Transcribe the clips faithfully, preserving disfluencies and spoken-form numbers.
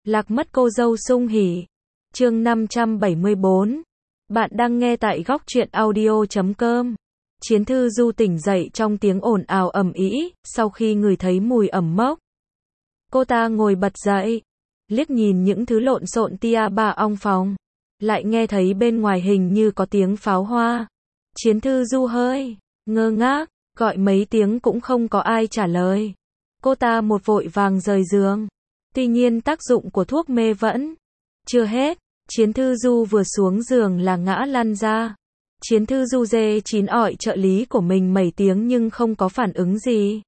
Lạc mất cô dâu sung hỉ. Chương năm trăm bảy mươi bốn. Bạn đang nghe tại góc truyện audio chấm com. Chiến Thư Du tỉnh dậy trong tiếng ồn ào ầm ĩ, sau khi ngửi thấy mùi ẩm mốc. Cô ta ngồi bật dậy, liếc nhìn những thứ lộn xộn tia ba ong phòng, lại nghe thấy bên ngoài hình như có tiếng pháo hoa. Chiến Thư Du hơi ngơ ngác, gọi mấy tiếng cũng không có ai trả lời. Cô ta một vội vàng rời giường. Tuy nhiên tác dụng của thuốc mê vẫn chưa hết. Chiến Thư Du vừa xuống giường là ngã lăn ra. Chiến Thư Du dê chín ỏi trợ lý của mình mấy tiếng nhưng không có phản ứng gì.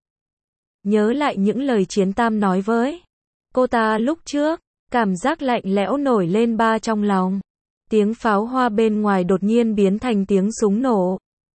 Nhớ lại những lời Chiến Tam nói với cô ta lúc trước, cảm giác lạnh lẽo nổi lên ba trong lòng. Tiếng pháo hoa bên ngoài đột nhiên biến thành tiếng súng nổ.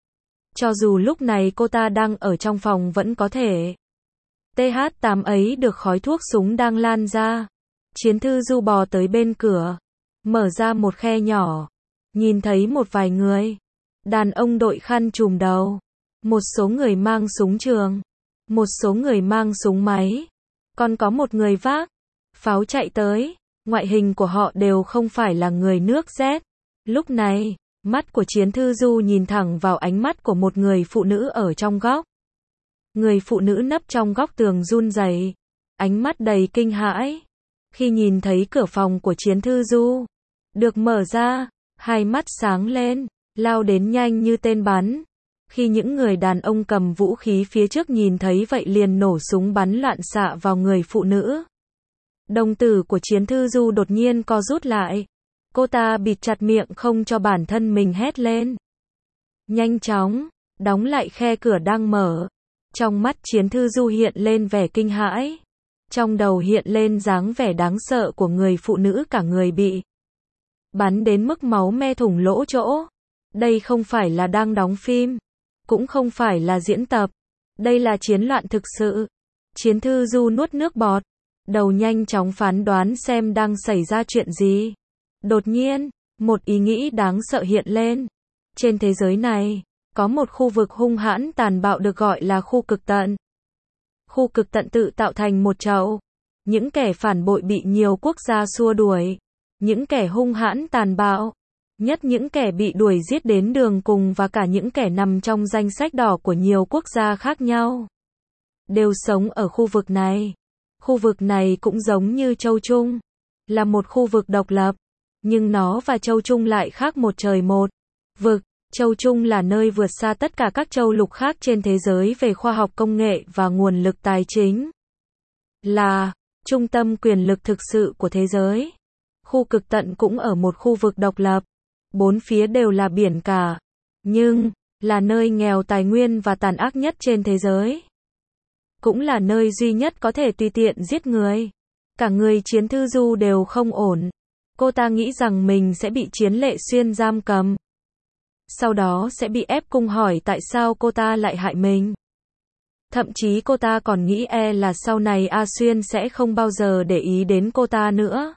Cho dù lúc này cô ta đang ở trong phòng vẫn có thể tê hát tám ấy được khói thuốc súng đang lan ra. Chiến Thư Du bò tới bên cửa, mở ra một khe nhỏ, nhìn thấy một vài người. Đàn ông đội khăn trùm đầu, một số người mang súng trường, một số người mang súng máy, còn có một người vác pháo chạy tới. Ngoại hình của họ đều không phải là người nước Z. Lúc này, mắt của Chiến Thư Du nhìn thẳng vào ánh mắt của một người phụ nữ ở trong góc. Người phụ nữ nấp trong góc tường run rẩy, ánh mắt đầy kinh hãi. Khi nhìn thấy cửa phòng của Chiến Thư Du được mở ra, hai mắt sáng lên, lao đến nhanh như tên bắn. Khi những người đàn ông cầm vũ khí phía trước nhìn thấy vậy liền nổ súng bắn loạn xạ vào người phụ nữ. Đồng tử của Chiến Thư Du đột nhiên co rút lại. Cô ta bịt chặt miệng không cho bản thân mình hét lên. Nhanh chóng đóng lại khe cửa đang mở. Trong mắt Chiến Thư Du hiện lên vẻ kinh hãi. Trong đầu hiện lên dáng vẻ đáng sợ của người phụ nữ cả người bị bắn đến mức máu me thủng lỗ chỗ. Đây không phải là đang đóng phim, cũng không phải là diễn tập. Đây là chiến loạn thực sự. Chiến Thư Du nuốt nước bọt, đầu nhanh chóng phán đoán xem đang xảy ra chuyện gì. Đột nhiên, một ý nghĩ đáng sợ hiện lên. Trên thế giới này, có một khu vực hung hãn tàn bạo được gọi là khu cực tận. Khu cực tận tự tạo thành một chậu. Những kẻ phản bội bị nhiều quốc gia xua đuổi. Những kẻ hung hãn tàn bạo, nhất những kẻ bị đuổi giết đến đường cùng và cả những kẻ nằm trong danh sách đỏ của nhiều quốc gia khác nhau, đều sống ở khu vực này. Khu vực này cũng giống như Châu Trung, là một khu vực độc lập, nhưng nó và Châu Trung lại khác một trời một vực. Châu Trung là nơi vượt xa tất cả các châu lục khác trên thế giới về khoa học công nghệ và nguồn lực tài chính. Là trung tâm quyền lực thực sự của thế giới. Khu cực tận cũng ở một khu vực độc lập. Bốn phía đều là biển cả. Nhưng, là nơi nghèo tài nguyên và tàn ác nhất trên thế giới. Cũng là nơi duy nhất có thể tùy tiện giết người. Cả người Chiến Thư Du đều không ổn. Cô ta nghĩ rằng mình sẽ bị Chiến Lệ Xuyên giam cầm. Sau đó sẽ bị ép cung hỏi tại sao cô ta lại hại mình. Thậm chí cô ta còn nghĩ e là sau này A Xuyên sẽ không bao giờ để ý đến cô ta nữa.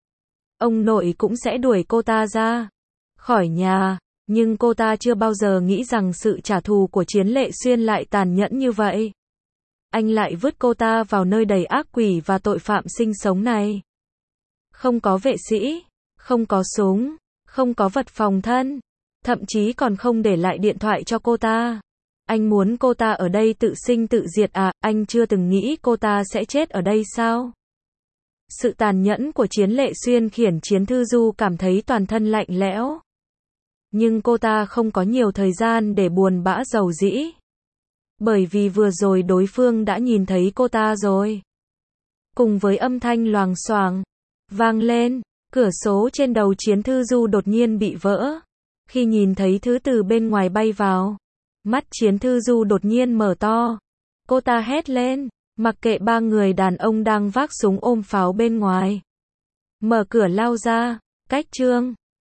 Ông nội cũng sẽ đuổi cô ta ra khỏi nhà. Nhưng cô ta chưa bao giờ nghĩ rằng sự trả thù của Chiến Lệ Xuyên lại tàn nhẫn như vậy. Anh lại vứt cô ta vào nơi đầy ác quỷ và tội phạm sinh sống này. Không có vệ sĩ, không có súng, không có vật phòng thân, thậm chí còn không để lại điện thoại cho cô ta. Anh muốn cô ta ở đây tự sinh tự diệt à? Anh chưa từng nghĩ cô ta sẽ chết ở đây sao? Sự tàn nhẫn của Chiến Lệ Xuyên khiến Chiến Thư Du cảm thấy toàn thân lạnh lẽo. Nhưng cô ta không có nhiều thời gian để buồn bã rầu rĩ. Bởi vì vừa rồi đối phương đã nhìn thấy cô ta rồi. Cùng với âm thanh loàng xoàng vang lên, cửa sổ trên đầu Chiến Thư Du đột nhiên bị vỡ. Khi nhìn thấy thứ từ bên ngoài bay vào, mắt Chiến Thư Du đột nhiên mở to. Cô ta hét lên, mặc kệ ba người đàn ông đang vác súng ôm pháo bên ngoài. Mở cửa lao ra. Cách chương